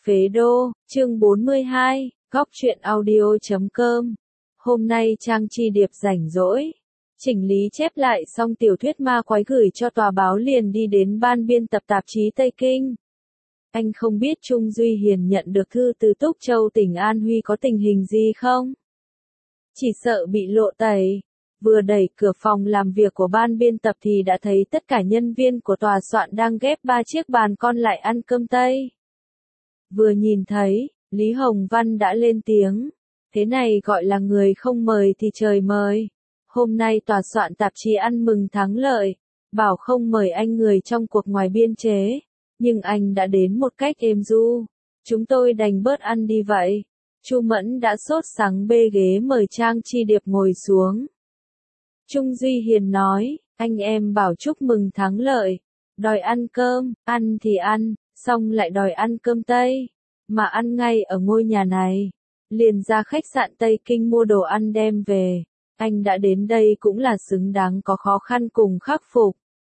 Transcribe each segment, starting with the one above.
Phế Đô, chương 42, góc truyện audio.com. Hôm nay Trang Chi Điệp rảnh rỗi, chỉnh lý chép lại xong tiểu thuyết ma quái gửi cho tòa báo liền đi đến ban biên tập tạp chí Tây Kinh. Anh không biết Trung Duy Hiền nhận được thư từ Túc Châu tỉnh An Huy có tình hình gì không? Chỉ sợ bị lộ tẩy. Vừa đẩy cửa phòng làm việc của ban biên tập thì đã thấy tất cả nhân viên của tòa soạn đang ghép 3 chiếc bàn con lại ăn cơm Tây. Vừa nhìn thấy, Lý Hồng Văn đã lên tiếng. Thế này gọi là người không mời thì trời mời. Hôm nay tòa soạn tạp chí ăn mừng thắng lợi. Bảo không mời anh người trong cuộc ngoài biên chế. Nhưng anh đã đến một cách êm du. Chúng tôi đành bớt ăn đi vậy. Chu Mẫn đã sốt sắng bê ghế mời Trang Chi Điệp ngồi xuống. Trung Duy Hiền nói, anh em bảo chúc mừng thắng lợi. Đòi ăn cơm, ăn thì ăn, xong lại đòi ăn cơm Tây. Mà ăn ngay ở ngôi nhà này. Liền ra khách sạn Tây Kinh mua đồ ăn đem về. Anh đã đến đây cũng là xứng đáng, có khó khăn cùng khắc phục.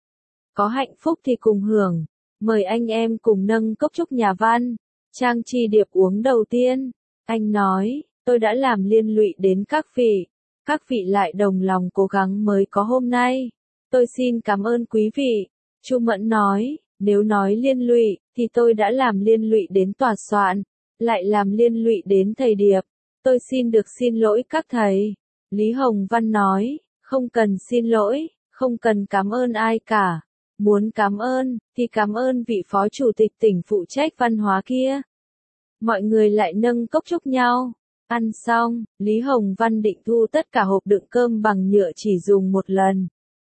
Có hạnh phúc thì cùng hưởng. Mời anh em cùng nâng cốc chúc nhà văn. Trang Chi Điệp uống đầu tiên. Anh nói, tôi đã làm liên lụy đến các vị. Các vị lại đồng lòng cố gắng mới có hôm nay. Tôi xin cảm ơn quý vị. Chu Mẫn nói, nếu nói liên lụy, thì tôi đã làm liên lụy đến tòa soạn, lại làm liên lụy đến thầy Điệp. Tôi xin được xin lỗi các thầy. Lý Hồng Văn nói, không cần xin lỗi, không cần cảm ơn ai cả. Muốn cảm ơn, thì cảm ơn vị phó chủ tịch tỉnh phụ trách văn hóa kia. Mọi người lại nâng cốc chúc nhau. Ăn xong, Lý Hồng Văn định thu tất cả hộp đựng cơm bằng nhựa chỉ dùng một lần.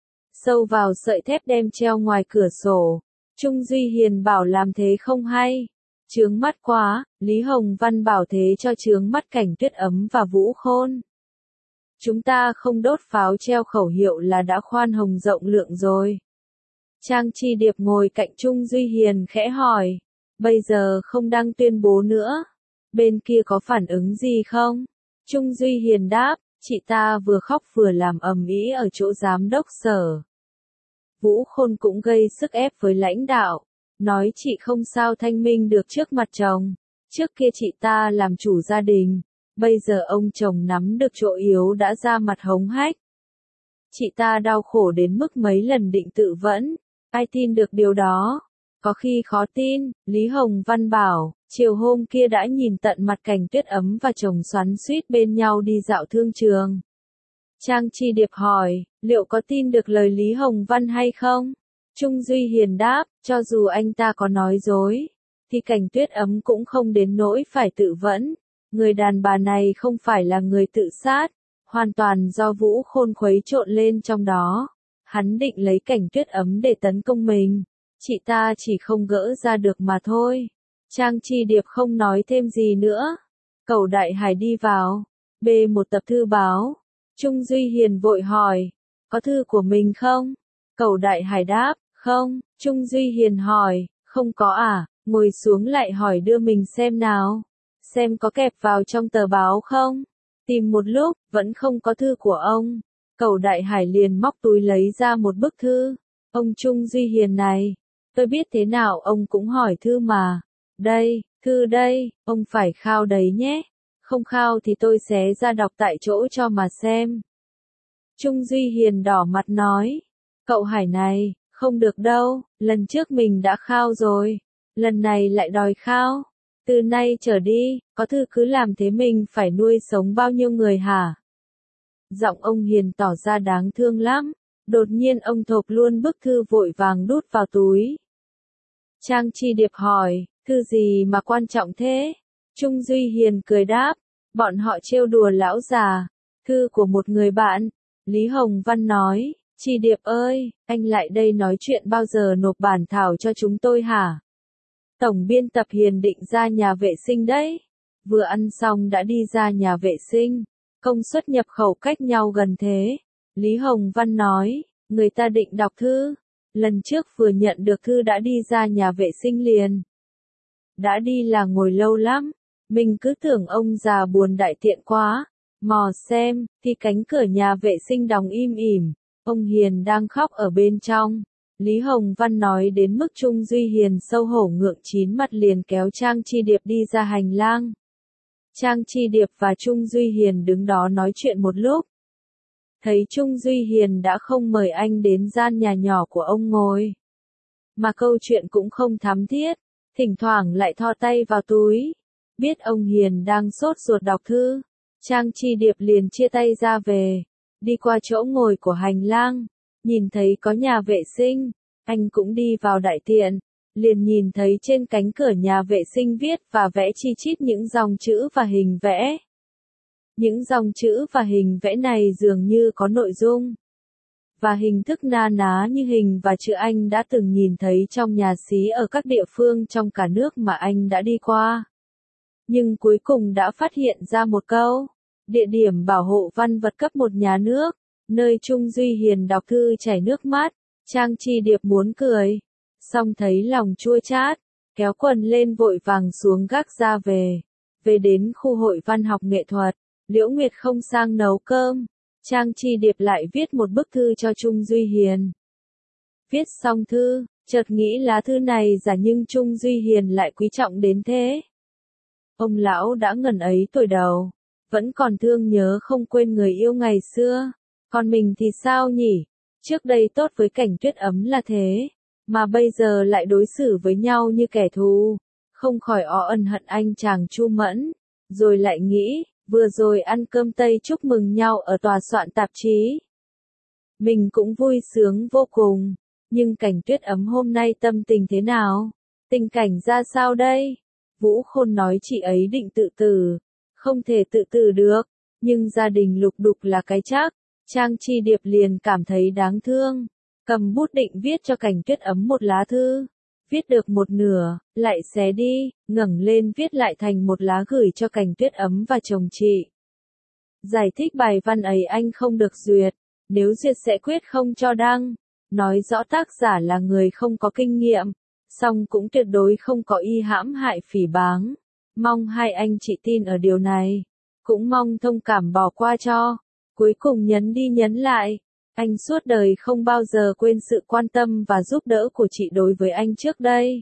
Sâu vào sợi thép đem treo ngoài cửa sổ. Trung Duy Hiền bảo làm thế không hay. Chướng mắt quá, Lý Hồng Văn bảo thế cho chướng mắt Cảnh Tuyết Ấm và Vũ Khôn. Chúng ta không đốt pháo treo khẩu hiệu là đã khoan hồng rộng lượng rồi. Trang Chi Điệp ngồi cạnh Trung Duy Hiền khẽ hỏi. Bây giờ không đăng tuyên bố nữa. Bên kia có phản ứng gì không? Trung Duy Hiền đáp, chị ta vừa khóc vừa làm ầm ĩ ở chỗ giám đốc sở. Vũ Khôn cũng gây sức ép với lãnh đạo, nói chị không sao thanh minh được trước mặt chồng. Trước kia chị ta làm chủ gia đình, bây giờ ông chồng nắm được chỗ yếu đã ra mặt hống hách. Chị ta đau khổ đến mức mấy lần định tự vẫn, ai tin được điều đó? Có khi khó tin, Lý Hồng Văn bảo, chiều hôm kia đã nhìn tận mặt Cảnh Tuyết Ấm và chồng xoắn xuýt bên nhau đi dạo thương trường. Trang Chi Điệp hỏi, liệu có tin được lời Lý Hồng Văn hay không? Trung Duy Hiền đáp, cho dù anh ta có nói dối, thì Cảnh Tuyết Ấm cũng không đến nỗi phải tự vẫn. Người đàn bà này không phải là người tự sát, hoàn toàn do Vũ Khôn khuấy trộn lên trong đó. Hắn định lấy Cảnh Tuyết Ấm để tấn công mình. Chị ta chỉ không gỡ ra được mà thôi. Trang Chi Điệp không nói thêm gì nữa. Cẩu Đại Hải đi vào, bê một tập thư báo. Trung Duy Hiền vội hỏi, có thư của mình không? Cẩu Đại Hải đáp, không. Trung Duy Hiền hỏi, không có à? Ngồi xuống lại hỏi đưa mình xem nào. Xem có kẹp vào trong tờ báo không? Tìm một lúc, vẫn không có thư của ông. Cẩu Đại Hải liền móc túi lấy ra một bức thư. Ông Trung Duy Hiền này, tôi biết thế nào ông cũng hỏi thư mà. Đây, thư đây, ông phải khao đấy nhé. Không khao thì tôi xé ra đọc tại chỗ cho mà xem. Trung Duy Hiền đỏ mặt nói, cậu Hải này, không được đâu, lần trước mình đã khao rồi. Lần này lại đòi khao. Từ nay trở đi, có thư cứ làm thế mình phải nuôi sống bao nhiêu người hả? Giọng ông Hiền tỏ ra đáng thương lắm. Đột nhiên ông thộp luôn bức thư vội vàng đút vào túi. Trang Chi Điệp hỏi, thư gì mà quan trọng thế? Trung Duy Hiền cười đáp, bọn họ trêu đùa lão già. Thư của một người bạn. Lý Hồng Văn nói, Chi Điệp ơi, anh lại đây nói chuyện bao giờ nộp bản thảo cho chúng tôi hả? Tổng biên tập Hiền định ra nhà vệ sinh đấy. Vừa ăn xong đã đi ra nhà vệ sinh. Công suất nhập khẩu cách nhau gần thế. Lý Hồng Văn nói, người ta định đọc thư. Lần trước vừa nhận được thư đã đi ra nhà vệ sinh liền. Đã đi là ngồi lâu lắm. Mình cứ tưởng ông già buồn đại tiện quá. Mò xem, thì cánh cửa nhà vệ sinh đóng im ỉm. Ông Hiền đang khóc ở bên trong. Lý Hồng Văn nói đến mức Trung Duy Hiền xấu hổ ngượng chín mặt liền kéo Trang Chi Điệp đi ra hành lang. Trang Chi Điệp và Trung Duy Hiền đứng đó nói chuyện một lúc. Thấy Trung Duy Hiền đã không mời anh đến gian nhà nhỏ của ông ngồi. Mà câu chuyện cũng không thắm thiết, thỉnh thoảng lại thò tay vào túi. Biết ông Hiền đang sốt ruột đọc thư, Trang Chi Điệp liền chia tay ra về, đi qua chỗ ngồi của hành lang, nhìn thấy có nhà vệ sinh, anh cũng đi vào đại tiện, liền nhìn thấy trên cánh cửa nhà vệ sinh viết và vẽ chi chít những dòng chữ và hình vẽ. Những dòng chữ và hình vẽ này dường như có nội dung và hình thức na ná như hình và chữ anh đã từng nhìn thấy trong nhà xí ở các địa phương trong cả nước mà anh đã đi qua. Nhưng cuối cùng đã phát hiện ra một câu, địa điểm bảo hộ văn vật cấp 1 nhà nước, nơi Trung Duy Hiền đọc thư chảy nước mắt. Trang Chi Điệp muốn cười, xong thấy lòng chua chát, kéo quần lên vội vàng xuống gác ra về. Về đến khu hội văn học nghệ thuật, Liễu Nguyệt không sang nấu cơm, Trang Chi Điệp lại viết một bức thư cho Trung Duy Hiền. Viết xong thư, chợt nghĩ lá thư này giả nhưng Trung Duy Hiền lại quý trọng đến thế. Ông lão đã ngần ấy tuổi đầu, vẫn còn thương nhớ không quên người yêu ngày xưa. Còn mình thì sao nhỉ? Trước đây tốt với Cảnh Tuyết Ấm là thế, mà bây giờ lại đối xử với nhau như kẻ thù. Không khỏi ân hận anh chàng Chu Mẫn, rồi lại nghĩ, vừa rồi ăn cơm Tây chúc mừng nhau ở tòa soạn tạp chí. Mình cũng vui sướng vô cùng, nhưng Cảnh Tuyết Ấm hôm nay tâm tình thế nào? Tình cảnh ra sao đây? Vũ Khôn nói chị ấy định tự tử, không thể tự tử được, nhưng gia đình lục đục là cái chắc. Trang Chi Điệp liền cảm thấy đáng thương, cầm bút định viết cho Cảnh Tuyết Ấm một lá thư. Viết được một nửa, lại xé đi, ngẩng lên viết lại thành một lá gửi cho Cảnh Tuyết Ấm và chồng chị. Giải thích bài văn ấy anh không được duyệt, nếu duyệt sẽ quyết không cho đăng. Nói rõ tác giả là người không có kinh nghiệm, song cũng tuyệt đối không có ý hãm hại phỉ báng. Mong hai anh chị tin ở điều này, cũng mong thông cảm bỏ qua cho. Cuối cùng nhấn đi nhấn lại, anh suốt đời không bao giờ quên sự quan tâm và giúp đỡ của chị đối với anh trước đây.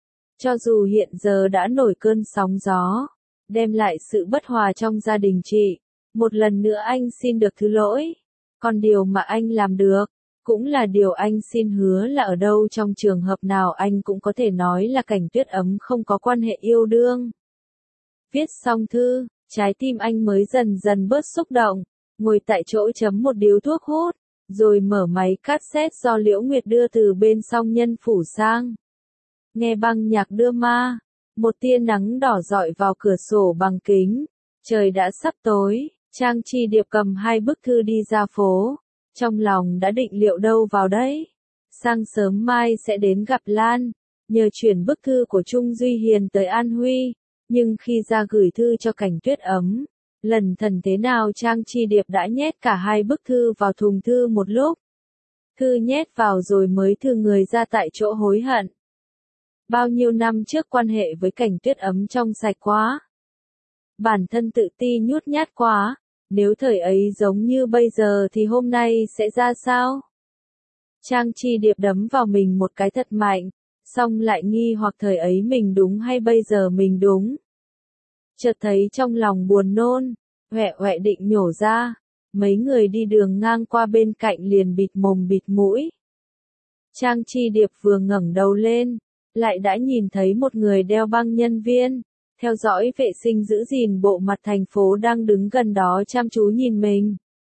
Cho dù hiện giờ đã nổi cơn sóng gió, đem lại sự bất hòa trong gia đình chị, một lần nữa anh xin được thứ lỗi. Còn điều mà anh làm được, cũng là điều anh xin hứa là ở đâu trong trường hợp nào anh cũng có thể nói là Cảnh Tuyết Ấm không có quan hệ yêu đương. Viết xong thư, trái tim anh mới dần dần bớt xúc động, ngồi tại chỗ chấm một điếu thuốc hút, rồi mở máy cassette do Liễu Nguyệt đưa từ bên Song Nhân Phủ sang. Nghe băng nhạc đưa ma, một tia nắng đỏ rọi vào cửa sổ bằng kính, trời đã sắp tối, Trang Chi Điệp cầm hai bức thư đi ra phố, trong lòng đã định liệu đâu vào đấy. Sáng sớm mai sẽ đến gặp Lan, nhờ chuyển bức thư của Trung Duy Hiền tới An Huy, nhưng khi ra gửi thư cho Cảnh Tuyết Ấm, lần thần thế nào Trang Chi Điệp đã nhét cả hai bức thư vào thùng thư một lúc. Thư nhét vào rồi mới thư người ra tại chỗ hối hận. Bao nhiêu năm trước quan hệ với Cảnh Tuyết Ấm trong sạch quá. Bản thân tự ti nhút nhát quá, nếu thời ấy giống như bây giờ thì hôm nay sẽ ra sao? Trang Chi Điệp đấm vào mình một cái thật mạnh, xong lại nghi hoặc thời ấy mình đúng hay bây giờ mình đúng. Chợt thấy trong lòng buồn nôn, huệ huệ định nhổ ra, mấy người đi đường ngang qua bên cạnh liền bịt mồm bịt mũi. Trang Chi Điệp vừa ngẩng đầu lên, lại đã nhìn thấy một người đeo băng nhân viên, theo dõi vệ sinh giữ gìn bộ mặt thành phố đang đứng gần đó chăm chú nhìn mình.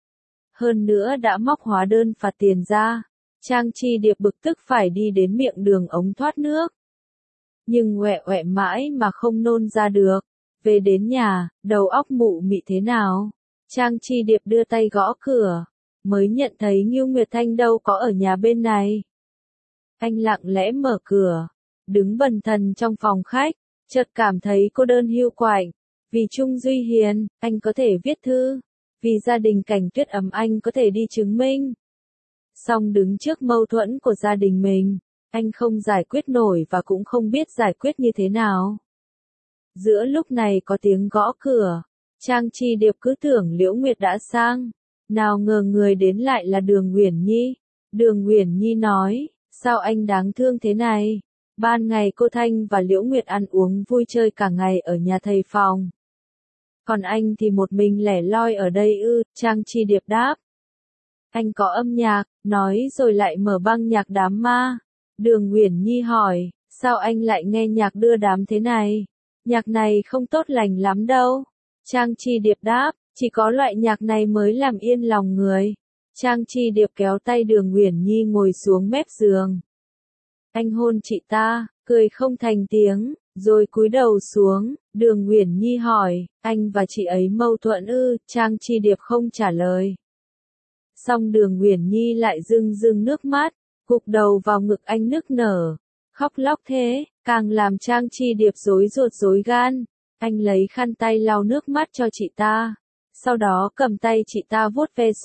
Hơn nữa đã móc hóa đơn phạt tiền ra, Trang Chi Điệp bực tức phải đi đến miệng đường ống thoát nước. Nhưng huệ huệ mãi mà không nôn ra được. Về đến nhà, đầu óc mụ mị thế nào? Trang Chi Điệp đưa tay gõ cửa, mới nhận thấy Ngưu Nguyệt Thanh đâu có ở nhà bên này. Anh lặng lẽ mở cửa, đứng bần thần trong phòng khách, chợt cảm thấy cô đơn hiu quạnh. Vì Trung Duy Hiền, anh có thể viết thư. Vì gia đình Cảnh Tuyết Ấm anh có thể đi chứng minh. Song đứng trước mâu thuẫn của gia đình mình, anh không giải quyết nổi và cũng không biết giải quyết như thế nào. Giữa lúc này có tiếng gõ cửa, Trang Chi Điệp cứ tưởng Liễu Nguyệt đã sang, nào ngờ người đến lại là Đường Uyển Nhi. Đường Uyển Nhi nói, Sao anh đáng thương thế này? Ban ngày cô Thanh và Liễu Nguyệt ăn uống vui chơi cả ngày ở nhà thầy phòng. Còn anh thì một mình lẻ loi ở đây ư, Trang Chi Điệp đáp. Anh có âm nhạc, nói rồi lại mở băng nhạc đám ma. Đường Uyển Nhi hỏi, sao anh lại nghe nhạc đưa đám thế này? Nhạc này không tốt lành lắm đâu. Trang Chi Điệp đáp, chỉ có loại nhạc này mới làm yên lòng người. Trang Chi Điệp kéo tay Đường Uyển Nhi ngồi xuống mép giường. Anh hôn chị ta, cười không thành tiếng, rồi cúi đầu xuống. Đường Uyển Nhi hỏi, anh và chị ấy mâu thuẫn ư? Trang Chi Điệp không trả lời. Xong Đường Uyển Nhi lại rưng rưng nước mắt, gục đầu vào ngực anh nức nở, khóc lóc thế, càng làm Trang Chi Điệp rối ruột rối gan. Anh lấy khăn tay lau nước mắt cho chị ta, sau đó cầm tay chị ta vuốt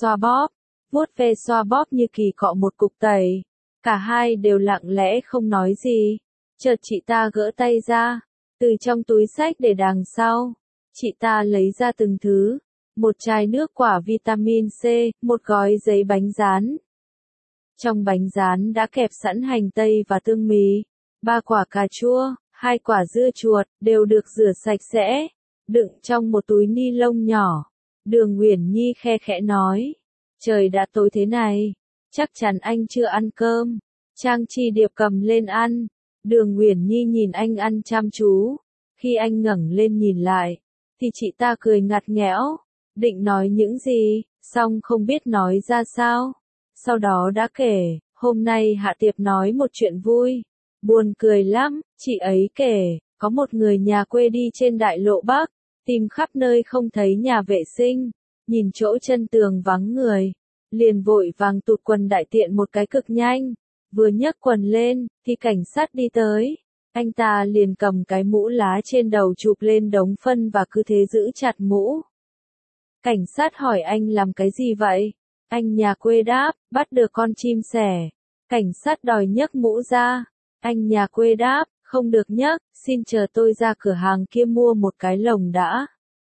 ve xoa bóp như kỳ cọ một cục tẩy. Cả hai đều lặng lẽ không nói gì. Chợt chị ta gỡ tay ra, từ trong túi xách để đằng sau, chị ta lấy ra từng thứ. Một chai nước quả vitamin C, một gói giấy bánh rán. Trong bánh rán đã kẹp sẵn hành tây và tương mì, 3 quả cà chua, 2 quả dưa chuột, đều được rửa sạch sẽ, đựng trong một túi ni lông nhỏ. Đường Uyển Nhi khe khẽ nói, trời đã tối thế này, chắc chắn anh chưa ăn cơm. Trang Chi Điệp cầm lên ăn. Đường Uyển Nhi nhìn anh ăn chăm chú. Khi anh ngẩng lên nhìn lại, thì chị ta cười ngặt nghẽo, định nói những gì, song không biết nói ra sao. Sau đó đã kể, hôm nay Hạ Tiệp nói một chuyện vui, buồn cười lắm, chị ấy kể, có một người nhà quê đi trên đại lộ Bắc, tìm khắp nơi không thấy nhà vệ sinh, nhìn chỗ chân tường vắng người, liền vội vàng tụt quần đại tiện một cái cực nhanh, vừa nhấc quần lên, thì cảnh sát đi tới. Anh ta liền cầm cái mũ lá trên đầu chụp lên đống phân và cứ thế giữ chặt mũ. Cảnh sát hỏi anh làm cái gì vậy? Anh nhà quê đáp, bắt được con chim sẻ. Cảnh sát đòi nhấc mũ ra. Anh nhà quê đáp, không được nhấc, xin chờ tôi ra cửa hàng kia mua một cái lồng đã.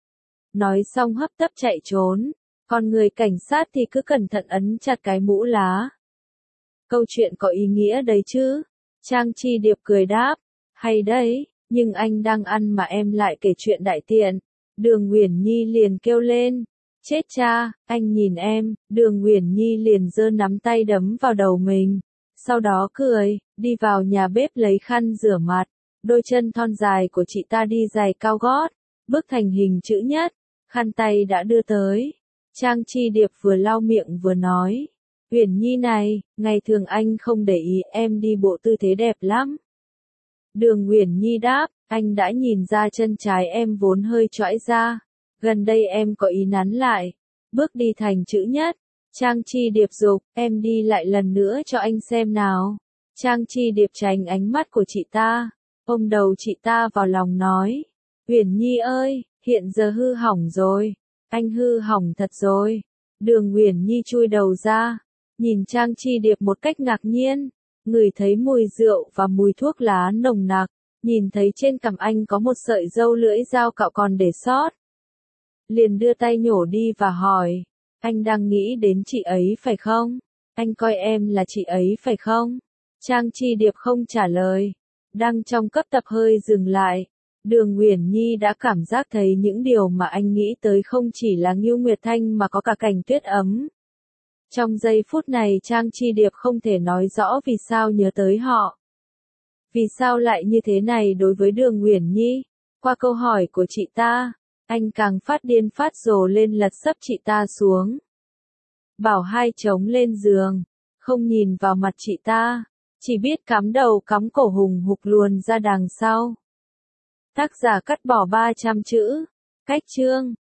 Nói xong hấp tấp chạy trốn, còn người cảnh sát thì cứ cẩn thận ấn chặt cái mũ lá. Câu chuyện có ý nghĩa đấy chứ? Trang Chi Điệp cười đáp, hay đấy, nhưng anh đang ăn mà em lại kể chuyện đại tiện. Đường Uyển Nhi liền kêu lên, chết cha, anh nhìn em. Đường Uyển Nhi liền giơ nắm tay đấm vào đầu mình, sau đó cười, đi vào nhà bếp lấy khăn rửa mặt. Đôi chân thon dài của chị ta đi giày cao gót, bước thành hình chữ nhất, khăn tay đã đưa tới. Trang Chi Điệp vừa lau miệng vừa nói, Uyển Nhi này, ngày thường anh không để ý em đi bộ tư thế đẹp lắm. Đường Uyển Nhi đáp, anh đã nhìn ra chân trái em vốn hơi chõi ra, gần đây em có ý nắn lại, bước đi thành chữ nhất. Trang Chi Điệp dục, em đi lại lần nữa cho anh xem nào. Trang Chi Điệp tránh ánh mắt của chị ta, ôm đầu chị ta vào lòng nói, Uyển Nhi ơi, hiện giờ hư hỏng rồi, anh hư hỏng thật rồi. Đường Uyển Nhi chui đầu ra, nhìn Trang Chi Điệp một cách ngạc nhiên, ngửi thấy mùi rượu và mùi thuốc lá nồng nặc, nhìn thấy trên cằm anh có một sợi râu lưỡi dao cạo còn để sót. Liền đưa tay nhổ đi và hỏi, anh đang nghĩ đến chị ấy phải không? Anh coi em là chị ấy phải không? Trang Chi Điệp không trả lời, đang trong cấp tập hơi dừng lại. Đường Uyển Nhi đã cảm giác thấy những điều mà anh nghĩ tới không chỉ là Ngưu Nguyệt Thanh mà có cả cảnh tuyết ấm. Trong giây phút này Trang Chi Điệp không thể nói rõ vì sao nhớ tới họ. Vì sao lại như thế này đối với Đường Uyển Nhi? Qua câu hỏi của chị ta, anh càng phát điên phát rồ lên lật sấp chị ta xuống. Bảo hai trống lên giường, không nhìn vào mặt chị ta, chỉ biết cắm đầu cắm cổ hùng hục luồn ra đằng sau. Tác giả cắt bỏ 300 chữ. Cách chương